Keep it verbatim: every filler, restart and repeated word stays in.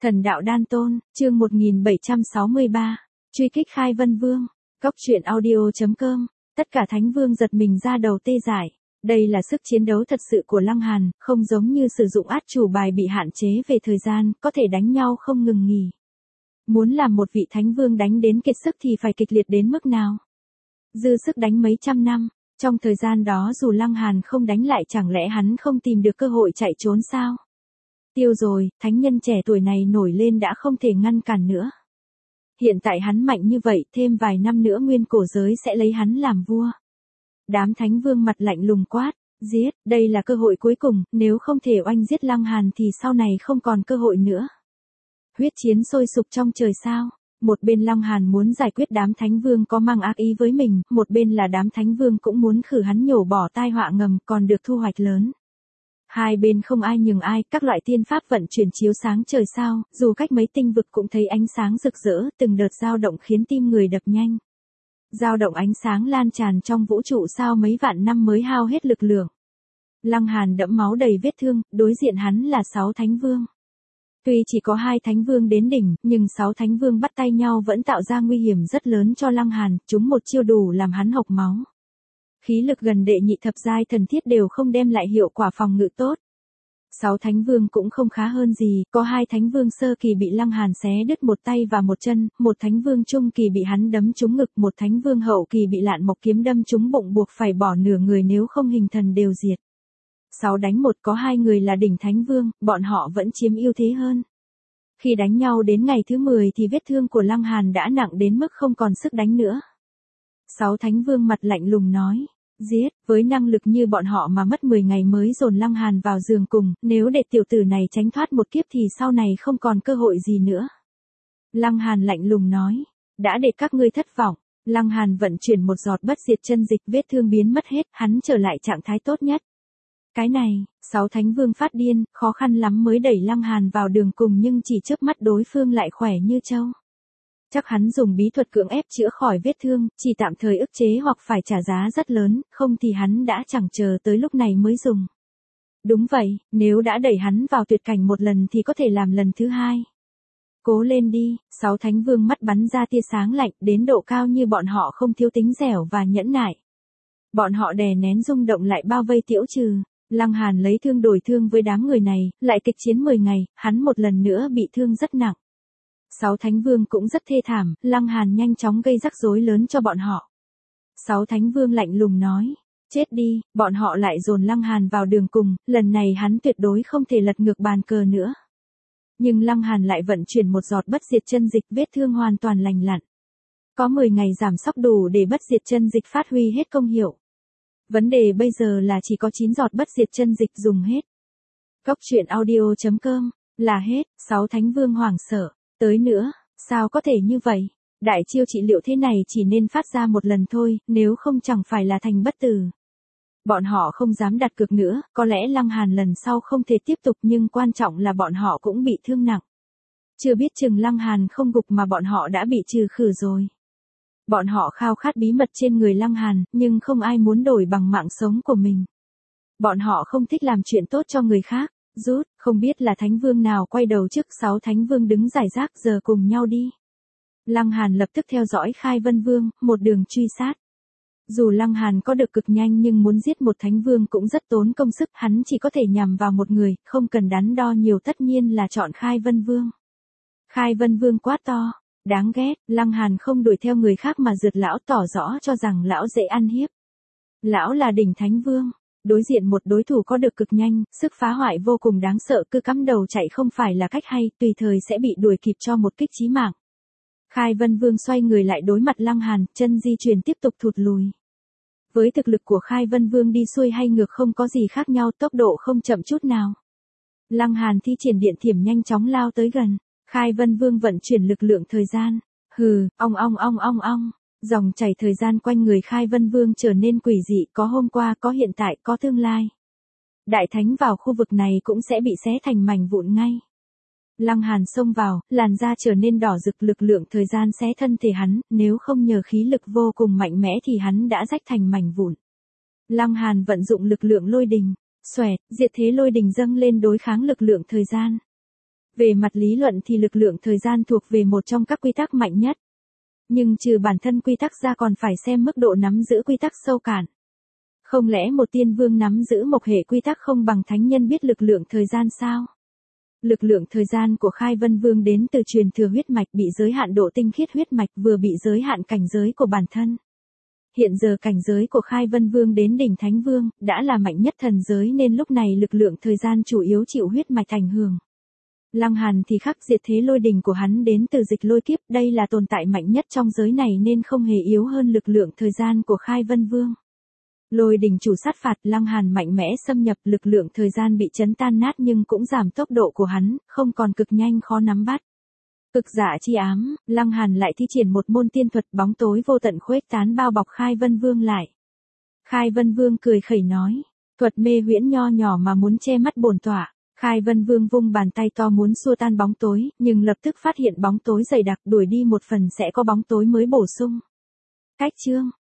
Thần đạo đan tôn, chương một nghìn bảy trăm sáu mươi ba, truy kích Khai Vân Vương, góc truyện audio.com, tất cả thánh vương giật mình ra đầu tê dại. Đây là sức chiến đấu thật sự của Lăng Hàn, không giống như sử dụng át chủ bài bị hạn chế về thời gian, có thể đánh nhau không ngừng nghỉ. Muốn làm một vị thánh vương đánh đến kiệt sức thì phải kịch liệt đến mức nào? Dư sức đánh mấy trăm năm, trong thời gian đó dù Lăng Hàn không đánh lại chẳng lẽ hắn không tìm được cơ hội chạy trốn sao? Tiêu rồi, thánh nhân trẻ tuổi này nổi lên đã không thể ngăn cản nữa. Hiện tại hắn mạnh như vậy, thêm vài năm nữa nguyên cổ giới sẽ lấy hắn làm vua. Đám thánh vương mặt lạnh lùng quát, giết, đây là cơ hội cuối cùng, nếu không thể oanh giết Lăng Hàn thì sau này không còn cơ hội nữa. Huyết chiến sôi sục trong trời sao, một bên Lăng Hàn muốn giải quyết đám thánh vương có mang ác ý với mình, một bên là đám thánh vương cũng muốn khử hắn nhổ bỏ tai họa ngầm còn được thu hoạch lớn. Hai bên không ai nhường ai, các loại tiên pháp vận chuyển chiếu sáng trời sao, dù cách mấy tinh vực cũng thấy ánh sáng rực rỡ, từng đợt dao động khiến tim người đập nhanh. Dao động ánh sáng lan tràn trong vũ trụ sao mấy vạn năm mới hao hết lực lượng. Lăng Hàn đẫm máu đầy vết thương, đối diện hắn là sáu thánh vương. Tuy chỉ có hai thánh vương đến đỉnh, nhưng sáu thánh vương bắt tay nhau vẫn tạo ra nguy hiểm rất lớn cho Lăng Hàn, chúng một chiêu đủ làm hắn hộc máu. Khí lực gần đệ nhị thập giai thần thiết đều không đem lại hiệu quả phòng ngự tốt. Sáu thánh vương cũng không khá hơn gì, có hai thánh vương sơ kỳ bị Lăng Hàn xé đứt một tay và một chân, một thánh vương trung kỳ bị hắn đấm trúng ngực, một thánh vương hậu kỳ bị Lạn Mộc kiếm đâm trúng bụng buộc phải bỏ nửa người nếu không hình thần đều diệt. Sáu đánh một có hai người là đỉnh thánh vương, bọn họ vẫn chiếm ưu thế hơn. Khi đánh nhau đến ngày thứ mười thì vết thương của Lăng Hàn đã nặng đến mức không còn sức đánh nữa. Sáu thánh vương mặt lạnh lùng nói, giết, với năng lực như bọn họ mà mất mười ngày mới dồn Lăng Hàn vào giường cùng, nếu để tiểu tử này tránh thoát một kiếp thì sau này không còn cơ hội gì nữa. Lăng Hàn lạnh lùng nói, đã để các ngươi thất vọng. Lăng Hàn vận chuyển một giọt bất diệt chân dịch, vết thương biến mất hết, hắn trở lại trạng thái tốt nhất. Cái này, sáu thánh vương phát điên, khó khăn lắm mới đẩy Lăng Hàn vào đường cùng nhưng chỉ chớp mắt đối phương lại khỏe như trâu. Chắc hắn dùng bí thuật cưỡng ép chữa khỏi vết thương, chỉ tạm thời ức chế hoặc phải trả giá rất lớn, không thì hắn đã chẳng chờ tới lúc này mới dùng. Đúng vậy, nếu đã đẩy hắn vào tuyệt cảnh một lần thì có thể làm lần thứ hai. Cố lên đi, sáu thánh vương mắt bắn ra tia sáng lạnh, đến độ cao như bọn họ không thiếu tính dẻo và nhẫn nại. Bọn họ đè nén rung động lại bao vây Tiễu Trừ. Lăng Hàn lấy thương đổi thương với đám người này, lại kịch chiến mười ngày, hắn một lần nữa bị thương rất nặng. Sáu thánh vương cũng rất thê thảm, Lăng Hàn nhanh chóng gây rắc rối lớn cho bọn họ. Sáu thánh vương lạnh lùng nói, chết đi, bọn họ lại dồn Lăng Hàn vào đường cùng, lần này hắn tuyệt đối không thể lật ngược bàn cờ nữa. Nhưng Lăng Hàn lại vận chuyển một giọt bất diệt chân dịch, vết thương hoàn toàn lành lặn. Có mười ngày giảm sóc đủ để bất diệt chân dịch phát huy hết công hiệu. Vấn đề bây giờ là chỉ có chín giọt bất diệt chân dịch dùng hết. Góc truyện audio.com, là hết, sáu thánh vương hoảng sợ. Tới nữa, sao có thể như vậy? Đại chiêu trị liệu thế này chỉ nên phát ra một lần thôi, nếu không chẳng phải là thành bất tử. Bọn họ không dám đặt cược nữa, có lẽ Lăng Hàn lần sau không thể tiếp tục nhưng quan trọng là bọn họ cũng bị thương nặng. Chưa biết chừng Lăng Hàn không gục mà bọn họ đã bị trừ khử rồi. Bọn họ khao khát bí mật trên người Lăng Hàn, nhưng không ai muốn đổi bằng mạng sống của mình. Bọn họ không thích làm chuyện tốt cho người khác. Rút, không biết là thánh vương nào quay đầu trước, sáu thánh vương đứng giải rác, giờ cùng nhau đi. Lăng Hàn lập tức theo dõi Khai Vân Vương, một đường truy sát. Dù Lăng Hàn có được cực nhanh nhưng muốn giết một thánh vương cũng rất tốn công sức, hắn chỉ có thể nhằm vào một người, không cần đắn đo nhiều, tất nhiên là chọn Khai Vân Vương. Khai Vân Vương quát to, đáng ghét, Lăng Hàn không đuổi theo người khác mà rượt lão, tỏ rõ cho rằng lão dễ ăn hiếp. Lão là đỉnh thánh vương. Đối diện một đối thủ có được cực nhanh, sức phá hoại vô cùng đáng sợ, cứ cắm đầu chạy không phải là cách hay, tùy thời sẽ bị đuổi kịp cho một kích chí mạng. Khai Vân Vương xoay người lại đối mặt Lăng Hàn, chân di chuyển tiếp tục thụt lùi. Với thực lực của Khai Vân Vương đi xuôi hay ngược không có gì khác nhau, tốc độ không chậm chút nào. Lăng Hàn thi triển điện thiểm nhanh chóng lao tới gần, Khai Vân Vương vận chuyển lực lượng thời gian. Hừ, ong ong ong ong ong. Dòng chảy thời gian quanh người Khai Vân Vương trở nên quỷ dị, có hôm qua, có hiện tại, có tương lai. Đại thánh vào khu vực này cũng sẽ bị xé thành mảnh vụn ngay. Lăng Hàn xông vào, làn da trở nên đỏ rực, lực lượng thời gian xé thân thể hắn, nếu không nhờ khí lực vô cùng mạnh mẽ thì hắn đã rách thành mảnh vụn. Lăng Hàn vận dụng lực lượng lôi đình, xoẹt, diệt thế lôi đình dâng lên đối kháng lực lượng thời gian. Về mặt lý luận thì lực lượng thời gian thuộc về một trong các quy tắc mạnh nhất. Nhưng trừ bản thân quy tắc ra còn phải xem mức độ nắm giữ quy tắc sâu cạn. Không lẽ một tiên vương nắm giữ một hệ quy tắc không bằng thánh nhân biết lực lượng thời gian sao? Lực lượng thời gian của Khai Vân Vương đến từ truyền thừa huyết mạch bị giới hạn độ tinh khiết huyết mạch vừa bị giới hạn cảnh giới của bản thân. Hiện giờ cảnh giới của Khai Vân Vương đến đỉnh Thánh Vương đã là mạnh nhất thần giới nên lúc này lực lượng thời gian chủ yếu chịu huyết mạch ảnh hưởng. Lăng Hàn thì khắc diệt thế lôi đình của hắn đến từ dịch lôi kiếp, đây là tồn tại mạnh nhất trong giới này nên không hề yếu hơn lực lượng thời gian của Khai Vân Vương. Lôi đình chủ sát phạt, Lăng Hàn mạnh mẽ xâm nhập, lực lượng thời gian bị chấn tan nát nhưng cũng giảm tốc độ của hắn, không còn cực nhanh khó nắm bắt. Cực dạ chi ám, Lăng Hàn lại thi triển một môn tiên thuật bóng tối vô tận khuếch tán bao bọc Khai Vân Vương lại. Khai Vân Vương cười khẩy nói, thuật mê huyễn nho nhỏ mà muốn che mắt bổn tọa. Khai Vân Vương vung bàn tay to muốn xua tan bóng tối, nhưng lập tức phát hiện bóng tối dày đặc, đuổi đi một phần sẽ có bóng tối mới bổ sung. Cách chương